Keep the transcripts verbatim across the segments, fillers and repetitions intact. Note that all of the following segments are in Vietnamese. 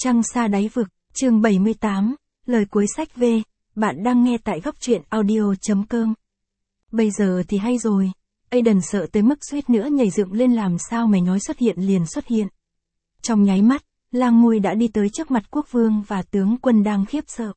Trăng xa đáy vực, chương bảy mươi tám, lời cuối sách V, bạn đang nghe tại góc truyện audio.com. Bây giờ thì hay rồi, Aiden sợ tới mức suýt nữa nhảy dựng lên làm sao mày nói xuất hiện liền xuất hiện. Trong nháy mắt, Lang Ngui đã đi tới trước mặt quốc vương và tướng quân đang khiếp sợ.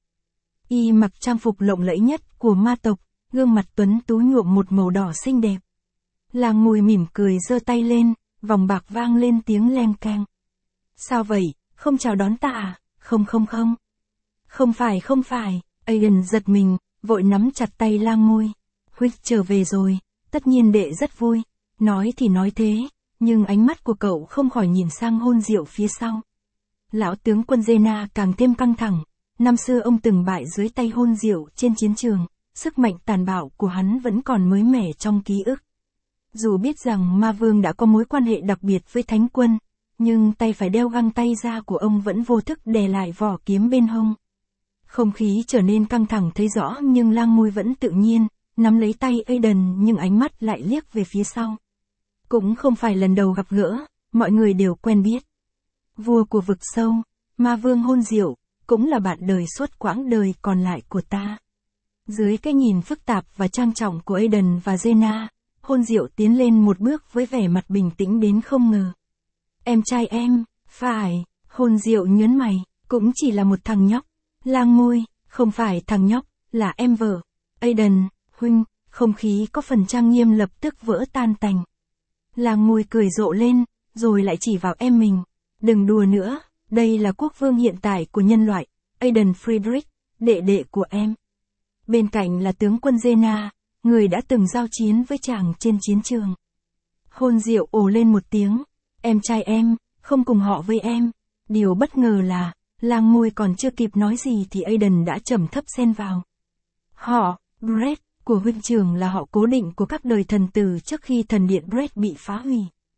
Y mặc trang phục lộng lẫy nhất của ma tộc, gương mặt tuấn tú nhuộm một màu đỏ xinh đẹp. Lang Ngui mỉm cười giơ tay lên, vòng bạc vang lên tiếng leng keng. Sao vậy, không chào đón ta à? Không không không. Không phải không phải, Aiden giật mình, vội nắm chặt tay Lang Ngui. Huynh trở về rồi, tất nhiên đệ rất vui. Nói thì nói thế, nhưng ánh mắt của cậu không khỏi nhìn sang Hôn Diệu phía sau. Lão tướng quân Zena càng thêm căng thẳng. Năm xưa ông từng bại dưới tay Hôn Diệu trên chiến trường, sức mạnh tàn bạo của hắn vẫn còn mới mẻ trong ký ức. Dù biết rằng ma vương đã có mối quan hệ đặc biệt với thánh quân, nhưng tay phải đeo găng tay ra của ông vẫn vô thức đè lại vỏ kiếm bên hông. Không khí trở nên căng thẳng thấy rõ nhưng Lang Ngui vẫn tự nhiên, nắm lấy tay Aiden nhưng ánh mắt lại liếc về phía sau. Cũng không phải lần đầu gặp gỡ, mọi người đều quen biết. Vua của vực sâu, ma vương Hôn Diệu, cũng là bạn đời suốt quãng đời còn lại của ta. Dưới cái nhìn phức tạp và trang trọng của Aiden và Zena, Hôn Diệu tiến lên một bước với vẻ mặt bình tĩnh đến không ngờ. Em trai em, phải, Hôn Diệu nhớn mày, cũng chỉ là một thằng nhóc. Lang Ngui, không phải thằng nhóc, là em vợ. Aiden, huynh, không khí có phần trang nghiêm lập tức vỡ tan tành. Lang Ngui cười rộ lên, rồi lại chỉ vào em mình. Đừng đùa nữa, đây là quốc vương hiện tại của nhân loại, Aiden Friedrich, đệ đệ của em. Bên cạnh là tướng quân Zena, người đã từng giao chiến với chàng trên chiến trường. Hôn Diệu ồ lên một tiếng, em trai em, không cùng họ với em. Điều bất ngờ là, Lang Ngui còn chưa kịp nói gì thì Aiden đã trầm thấp xen vào. Họ, Brett, của huynh trưởng là họ cố định của các đời thần tử trước khi thần điện Brett bị phá hủy.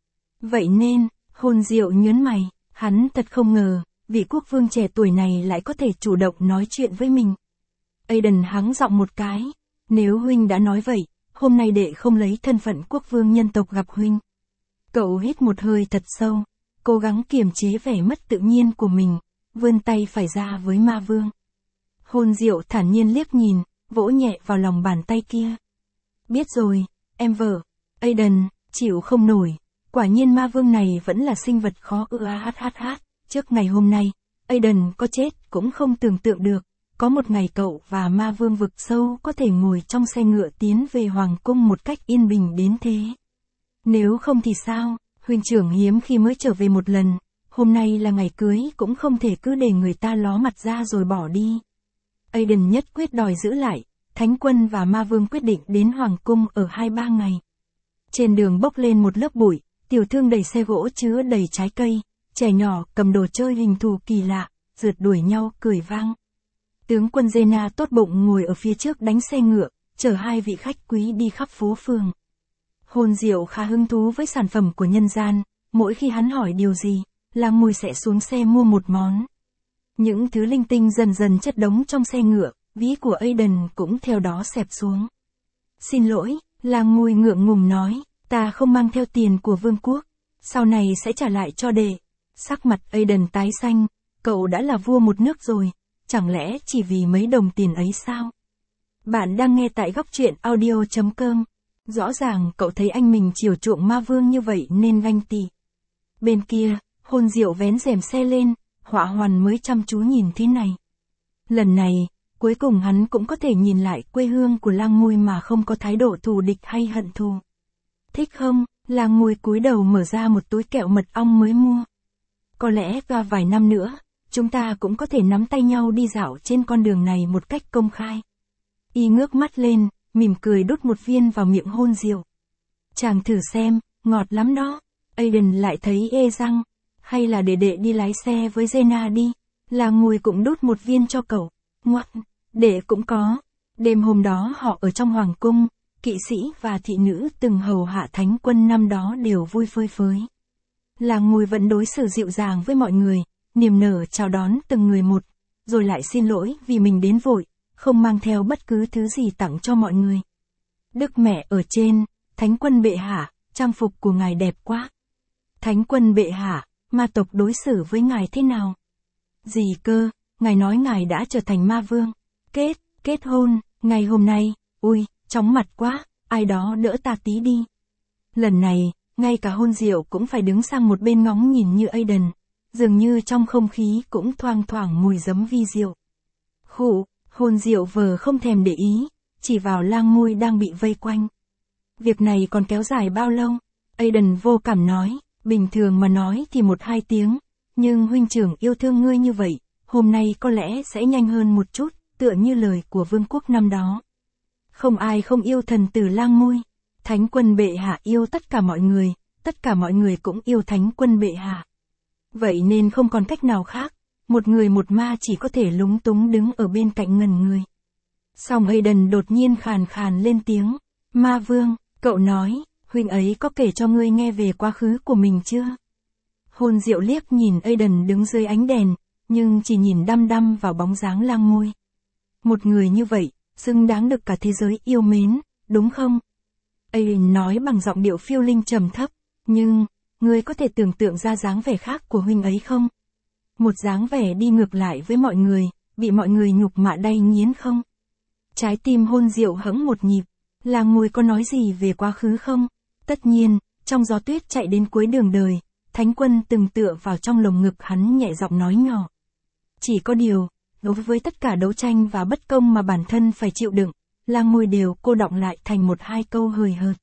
Vậy nên, Hôn Diệu nhớn mày, hắn thật không ngờ, vị quốc vương trẻ tuổi này lại có thể chủ động nói chuyện với mình. Aiden hắng giọng một cái, nếu huynh đã nói vậy, hôm nay đệ không lấy thân phận quốc vương nhân tộc gặp huynh. Cậu hít một hơi thật sâu, cố gắng kiềm chế vẻ mất tự nhiên của mình, vươn tay phải ra với ma vương. Hôn Diệu thản nhiên liếc nhìn, vỗ nhẹ vào lòng bàn tay kia. Biết rồi, em vợ. Aiden, chịu không nổi. Quả nhiên ma vương này vẫn là sinh vật khó ưa hát hát hát. Trước ngày hôm nay, Aiden có chết cũng không tưởng tượng được. Có một ngày cậu và ma vương vực sâu có thể ngồi trong xe ngựa tiến về hoàng cung một cách yên bình đến thế. Nếu không thì sao, huynh trưởng hiếm khi mới trở về một lần. Hôm nay là ngày cưới cũng không thể cứ để người ta ló mặt ra rồi bỏ đi. Aiden nhất quyết đòi giữ lại, thánh quân và ma vương quyết định đến hoàng cung ở hai ba ngày. Trên đường bốc lên một lớp bụi, tiểu thương đẩy xe gỗ chứa đầy trái cây, trẻ nhỏ cầm đồ chơi hình thù kỳ lạ, rượt đuổi nhau cười vang. Tướng quân Zena tốt bụng ngồi ở phía trước đánh xe ngựa, chở hai vị khách quý đi khắp phố phường. Hôn Diệu khá hứng thú với sản phẩm của nhân gian, mỗi khi hắn hỏi điều gì, Lang Ngui sẽ xuống xe mua một món. Những thứ linh tinh dần dần chất đống trong xe ngựa, ví của Aiden cũng theo đó xẹp xuống. Xin lỗi, Lang Ngui ngượng ngùng nói, ta không mang theo tiền của vương quốc, sau này sẽ trả lại cho đệ. Sắc mặt Aiden tái xanh, cậu đã là vua một nước rồi, chẳng lẽ chỉ vì mấy đồng tiền ấy sao? Bạn đang nghe tại góc truyện audio.com. Rõ ràng cậu thấy anh mình chiều chuộng ma vương như vậy nên ganh tị. Bên kia, Hôn Diệu vén rèm xe lên, Họa Hoàn mới chăm chú nhìn thế này. Lần này, cuối cùng hắn cũng có thể nhìn lại quê hương của Lang Ngui mà không có thái độ thù địch hay hận thù. Thích không? Lang Ngui cúi đầu mở ra một túi kẹo mật ong mới mua. Có lẽ qua vài năm nữa, chúng ta cũng có thể nắm tay nhau đi dạo trên con đường này một cách công khai. Y ngước mắt lên, mỉm cười đút một viên vào miệng Hôn Diệu. Chàng thử xem, ngọt lắm đó. Aiden lại thấy ê răng. Hay là để đệ đi lái xe với Zena đi. Lang Ngui cũng đút một viên cho cậu. Ngoắt, đệ cũng có. Đêm hôm đó họ ở trong hoàng cung, kỵ sĩ và thị nữ từng hầu hạ thánh quân năm đó đều vui phơi phới. Lang Ngui vẫn đối xử dịu dàng với mọi người, niềm nở chào đón từng người một, rồi lại xin lỗi vì mình đến vội, không mang theo bất cứ thứ gì tặng cho mọi người. Đức mẹ ở trên, thánh quân bệ hạ, trang phục của ngài đẹp quá. Thánh quân bệ hạ, ma tộc đối xử với ngài thế nào? Gì cơ, ngài nói ngài đã trở thành ma vương. Kết, kết hôn, ngày hôm nay, ui, chóng mặt quá, ai đó đỡ ta tí đi. Lần này, ngay cả hôn rượu cũng phải đứng sang một bên ngóng nhìn như Aiden, dường như trong không khí cũng thoang thoảng mùi giấm vi rượu. Khụ, hôn rượu vờ không thèm để ý, chỉ vào lang môi đang bị vây quanh. Việc này còn kéo dài bao lâu? Aiden vô cảm nói, bình thường mà nói thì một hai tiếng, nhưng huynh trưởng yêu thương ngươi như vậy, hôm nay có lẽ sẽ nhanh hơn một chút, tựa như lời của vương quốc năm đó. Không ai không yêu thần tử lang môi. Thánh quân bệ hạ yêu tất cả mọi người, tất cả mọi người cũng yêu thánh quân bệ hạ. Vậy nên không còn cách nào khác, một người một ma chỉ có thể lúng túng đứng ở bên cạnh ngần người. Song Aiden đột nhiên khàn khàn lên tiếng, ma vương, cậu nói, huynh ấy có kể cho ngươi nghe về quá khứ của mình chưa? Hôn Diệu liếc nhìn Aiden đứng dưới ánh đèn, nhưng chỉ nhìn đăm đăm vào bóng dáng lang môi. Một người như vậy, xứng đáng được cả thế giới yêu mến, đúng không? Aiden nói bằng giọng điệu phiêu linh trầm thấp, nhưng, ngươi có thể tưởng tượng ra dáng vẻ khác của huynh ấy không? Một dáng vẻ đi ngược lại với mọi người, bị mọi người nhục mạ đay nghiến không? Trái tim Hôn Diệu hững một nhịp, lang môi có nói gì về quá khứ không? Tất nhiên, trong gió tuyết chạy đến cuối đường đời, Thánh quân từng tựa vào trong lồng ngực hắn nhẹ giọng nói nhỏ. Chỉ có điều, đối với tất cả đấu tranh và bất công mà bản thân phải chịu đựng, lang môi đều cô đọng lại thành một hai câu hời hợt.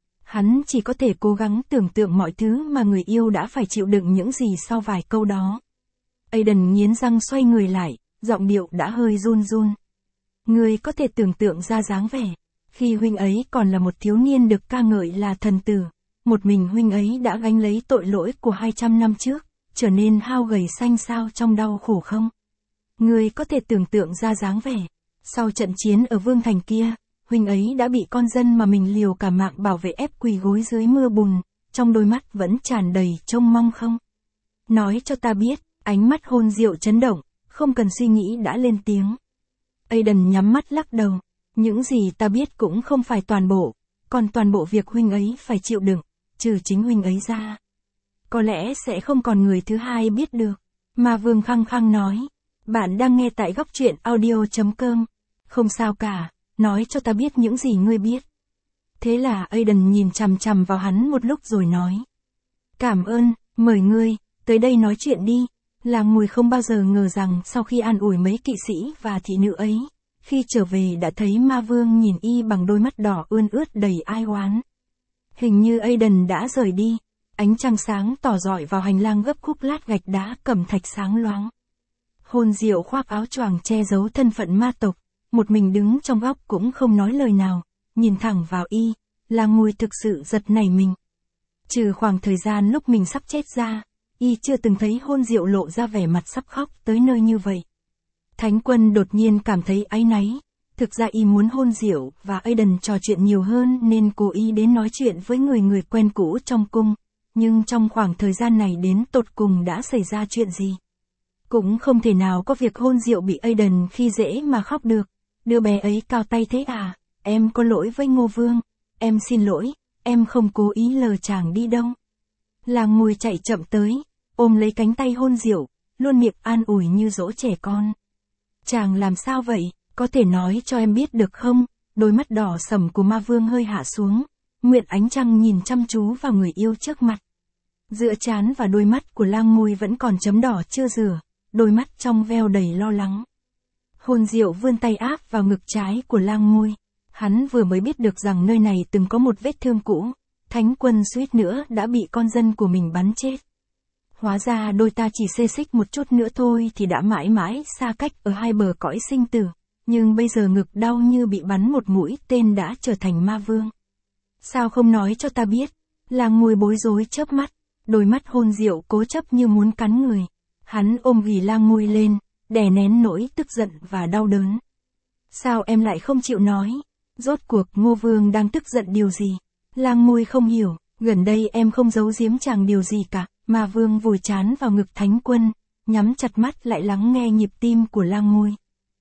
Hắn chỉ có thể cố gắng tưởng tượng mọi thứ mà người yêu đã phải chịu đựng những gì sau vài câu đó. Aiden nghiến răng xoay người lại, giọng điệu đã hơi run run. Ngươi có thể tưởng tượng ra dáng vẻ, khi huynh ấy còn là một thiếu niên được ca ngợi là thần tử, một mình huynh ấy đã gánh lấy tội lỗi của hai trăm năm trước, trở nên hao gầy xanh xao trong đau khổ không? Ngươi có thể tưởng tượng ra dáng vẻ, sau trận chiến ở Vương Thành kia, huynh ấy đã bị con dân mà mình liều cả mạng bảo vệ ép quỳ gối dưới mưa bùn, trong đôi mắt vẫn tràn đầy trông mong không? Nói cho ta biết, ánh mắt Hôn Diệu chấn động, không cần suy nghĩ đã lên tiếng. Aiden nhắm mắt lắc đầu, những gì ta biết cũng không phải toàn bộ, còn toàn bộ việc huynh ấy phải chịu đựng, trừ chính huynh ấy ra. Có lẽ sẽ không còn người thứ hai biết được. Ma Vương khăng khăng nói, bạn đang nghe tại góc truyện audio chấm com. Không sao cả, nói cho ta biết những gì ngươi biết. Thế là Aiden nhìn chằm chằm vào hắn một lúc rồi nói. Cảm ơn, mời ngươi, tới đây nói chuyện đi. Làng Mùi không bao giờ ngờ rằng sau khi an ủi mấy kỵ sĩ và thị nữ ấy, khi trở về đã thấy Ma Vương nhìn y bằng đôi mắt đỏ ươn ướt đầy ai oán. Hình như Aiden đã rời đi, ánh trăng sáng tỏ rọi vào hành lang gấp khúc lát gạch đá cẩm thạch sáng loáng. Hôn Diệu khoác áo choàng che giấu thân phận ma tộc, một mình đứng trong góc cũng không nói lời nào, nhìn thẳng vào y, Làng Mùi thực sự giật nảy mình. Trừ khoảng thời gian lúc mình sắp chết ra, y chưa từng thấy Hôn Diệu lộ ra vẻ mặt sắp khóc tới nơi như vậy. Thánh quân đột nhiên cảm thấy áy náy, thực ra y muốn Hôn Diệu và Aiden trò chuyện nhiều hơn nên cố ý đến nói chuyện với người người quen cũ trong cung, nhưng trong khoảng thời gian này đến tột cùng đã xảy ra chuyện gì? Cũng không thể nào có việc Hôn Diệu bị Aiden khi dễ mà khóc được, đứa bé ấy cao tay thế à, em có lỗi với Ngô Vương, em xin lỗi, em không cố ý lờ chàng đi đâu. Làng Mùi chạy chậm tới, ôm lấy cánh tay Hôn Diệu, luôn miệng an ủi như dỗ trẻ con. Chàng làm sao vậy, có thể nói cho em biết được không? Đôi mắt đỏ sẫm của Ma Vương hơi hạ xuống, nguyện ánh trăng nhìn chăm chú vào người yêu trước mặt. Giữa trán và đôi mắt của Lang Mùi vẫn còn chấm đỏ chưa rửa, đôi mắt trong veo đầy lo lắng. Hôn Diệu vươn tay áp vào ngực trái của Lang Mùi. Hắn vừa mới biết được rằng nơi này từng có một vết thương cũ, Thánh quân suýt nữa đã bị con dân của mình bắn chết. Hóa ra đôi ta chỉ xê xích một chút nữa thôi thì đã mãi mãi xa cách ở hai bờ cõi sinh tử, nhưng bây giờ ngực đau như bị bắn một mũi tên đã trở thành ma vương. Sao không nói cho ta biết? Làng Mùi bối rối chớp mắt, đôi mắt Hôn Diệu cố chấp như muốn cắn người. Hắn ôm ghì Lang Mùi lên, đè nén nỗi tức giận và đau đớn. Sao em lại không chịu nói? Rốt cuộc Ngô Vương đang tức giận điều gì? Lang Mùi không hiểu, gần đây em không giấu giếm chàng điều gì cả. Ma Vương vùi trán vào ngực Thánh quân, nhắm chặt mắt lại lắng nghe nhịp tim của Lang Mùi.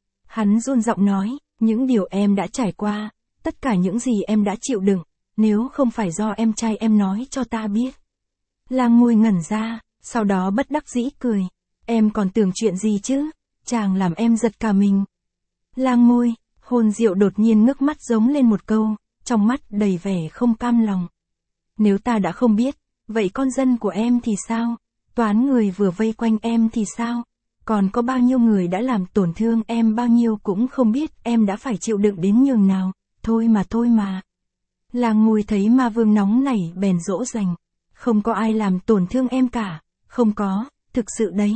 Hắn run giọng nói, những điều em đã trải qua, tất cả những gì em đã chịu đựng, nếu không phải do em trai em nói cho ta biết. Lang Mùi ngẩn ra, sau đó bất đắc dĩ cười. Em còn tưởng chuyện gì chứ? Chàng làm em giật cả mình. Lang môi, Hôn Diệu đột nhiên ngước mắt giống lên một câu, trong mắt đầy vẻ không cam lòng. Nếu ta đã không biết, vậy con dân của em thì sao? Toán người vừa vây quanh em thì sao? Còn có bao nhiêu người đã làm tổn thương em bao nhiêu cũng không biết em đã phải chịu đựng đến nhường nào, thôi mà thôi mà. Lang Mùi thấy ma vương nóng nảy bèn dỗ dành. Không có ai làm tổn thương em cả, không có, thực sự đấy.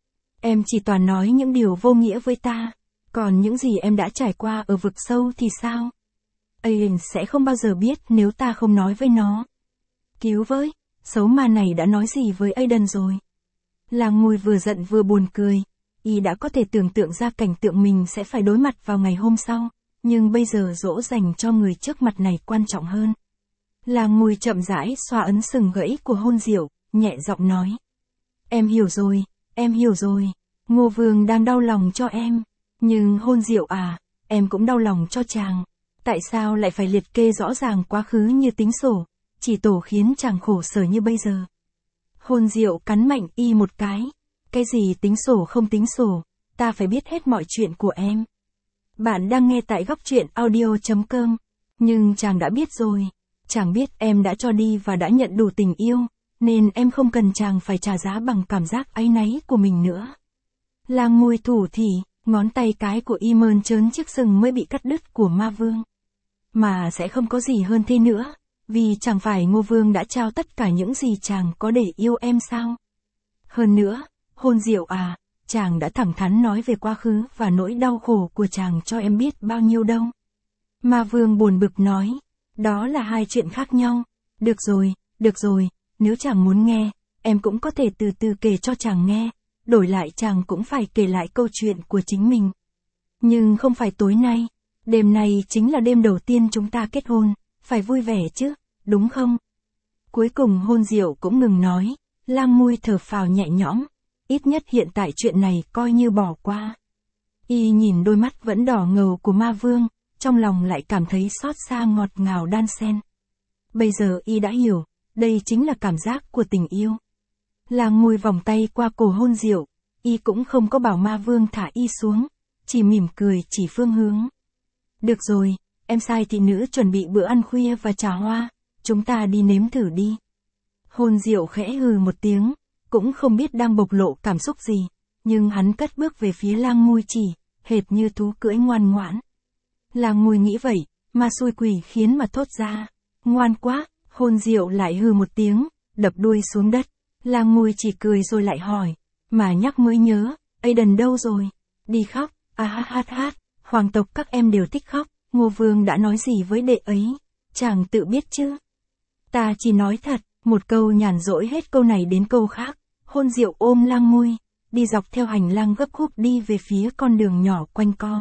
Em chỉ toàn nói những điều vô nghĩa với ta, còn những gì em đã trải qua ở vực sâu thì sao? Aiden sẽ không bao giờ biết nếu ta không nói với nó. Cứu với, xấu ma này đã nói gì với Aiden rồi? Lang Mùi vừa giận vừa buồn cười, y đã có thể tưởng tượng ra cảnh tượng mình sẽ phải đối mặt vào ngày hôm sau, nhưng bây giờ dỗ dành cho người trước mặt này quan trọng hơn. Lang Mùi chậm rãi xoa ấn sừng gãy của Hôn Diệu, nhẹ giọng nói. Em hiểu rồi, em hiểu rồi, Ngô Vương đang đau lòng cho em, nhưng Hôn Diệu à, em cũng đau lòng cho chàng. Tại sao lại phải liệt kê rõ ràng quá khứ như tính sổ, chỉ tổ khiến chàng khổ sở như bây giờ? Hôn Diệu cắn mạnh y một cái. Cái gì tính sổ không tính sổ, ta phải biết hết mọi chuyện của em. Bạn đang nghe tại góc truyện audio chấm com. Nhưng chàng đã biết rồi. Chàng biết em đã cho đi và đã nhận đủ tình yêu, nên em không cần chàng phải trả giá bằng cảm giác áy náy của mình nữa. Lang Mùi thủ thỉ, ngón tay cái của y mơn trớn chiếc sừng mới bị cắt đứt của ma vương. Mà sẽ không có gì hơn thế nữa, vì chẳng phải Ngô Vương đã trao tất cả những gì chàng có để yêu em sao? Hơn nữa, Hôn Diệu à, chàng đã thẳng thắn nói về quá khứ và nỗi đau khổ của chàng cho em biết bao nhiêu đâu. Ma vương buồn bực nói, đó là hai chuyện khác nhau. Được rồi, được rồi, nếu chàng muốn nghe, em cũng có thể từ từ kể cho chàng nghe, đổi lại chàng cũng phải kể lại câu chuyện của chính mình. Nhưng không phải tối nay, đêm nay chính là đêm đầu tiên chúng ta kết hôn, phải vui vẻ chứ, đúng không? Cuối cùng Hôn Diệu cũng ngừng nói, Lang Mùi thở phào nhẹ nhõm, ít nhất hiện tại chuyện này coi như bỏ qua. Y nhìn đôi mắt vẫn đỏ ngầu của ma vương, trong lòng lại cảm thấy xót xa ngọt ngào đan xen. Bây giờ y đã hiểu, đây chính là cảm giác của tình yêu. Lang Mùi vòng tay qua cổ Hôn Diệu, y cũng không có bảo ma vương thả y xuống, chỉ mỉm cười chỉ phương hướng. Được rồi, em sai thị nữ chuẩn bị bữa ăn khuya và trà hoa, chúng ta đi nếm thử đi. Hôn Diệu khẽ hừ một tiếng, cũng không biết đang bộc lộ cảm xúc gì, nhưng hắn cất bước về phía Lang Mùi chỉ, hệt như thú cưỡi ngoan ngoãn. Lang Mùi nghĩ vậy, mà xui quỷ khiến mà thốt ra, ngoan quá. Hôn Diệu lại hừ một tiếng, đập đuôi xuống đất. Lang Mùi chỉ cười rồi lại hỏi, mà nhắc mới nhớ, Aiden đâu rồi? Đi khóc, à hát hát hát, hoàng tộc các em đều thích khóc, Ngô Vương đã nói gì với đệ ấy? Chàng tự biết chứ? Ta chỉ nói thật, một câu nhàn rỗi hết câu này đến câu khác. Hôn Diệu ôm Lang Mùi, đi dọc theo hành lang gấp khúc đi về phía con đường nhỏ quanh co.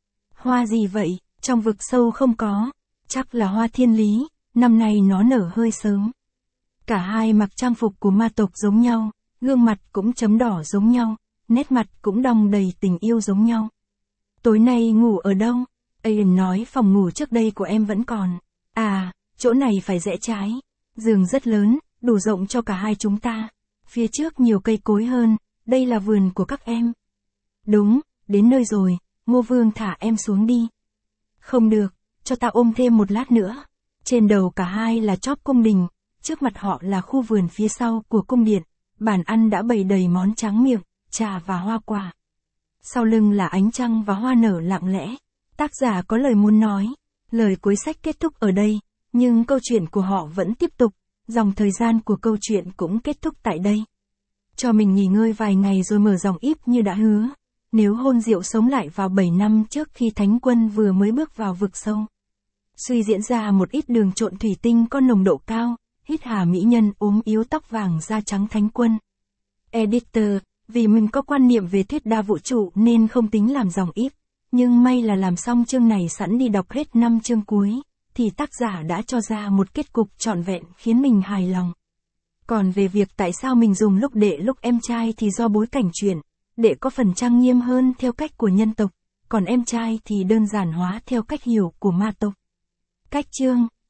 Hoa gì vậy, trong vực sâu không có, chắc là hoa thiên lý, năm nay nó nở hơi sớm. Cả hai mặc trang phục của ma tộc giống nhau, gương mặt cũng chấm đỏ giống nhau, nét mặt cũng đong đầy tình yêu giống nhau. Tối nay ngủ ở đâu? Aiden nói phòng ngủ trước đây của em vẫn còn. À, chỗ này phải rẽ trái. Giường rất lớn, đủ rộng cho cả hai chúng ta. Phía trước nhiều cây cối hơn, đây là vườn của các em. Đúng, đến nơi rồi, Ngô Vương thả em xuống đi. Không được, cho ta ôm thêm một lát nữa. Trên đầu cả hai là chóp cung đình, trước mặt họ là khu vườn phía sau của cung điện, bàn ăn đã bày đầy món tráng miệng, trà và hoa quả. Sau lưng là ánh trăng và hoa nở lặng lẽ. Tác giả có lời muốn nói, lời cuối sách kết thúc ở đây, nhưng câu chuyện của họ vẫn tiếp tục, dòng thời gian của câu chuyện cũng kết thúc tại đây. Cho mình nghỉ ngơi vài ngày rồi mở dòng íp như đã hứa. Nếu Hôn Diệu sống lại vào bảy năm trước khi Thánh Quân vừa mới bước vào vực sâu. Suy diễn ra một ít đường trộn thủy tinh có nồng độ cao, hít hà mỹ nhân ốm yếu tóc vàng da trắng Thánh Quân. Editor, vì mình có quan niệm về thuyết đa vũ trụ nên không tính làm dòng íp, nhưng may là làm xong chương này sẵn đi đọc hết năm chương cuối, thì tác giả đã cho ra một kết cục trọn vẹn khiến mình hài lòng. Còn về việc tại sao mình dùng lúc đệ lúc em trai thì do bối cảnh chuyện, đệ có phần trang nghiêm hơn theo cách của nhân tộc, còn em trai thì đơn giản hóa theo cách hiểu của ma tộc. Cách chương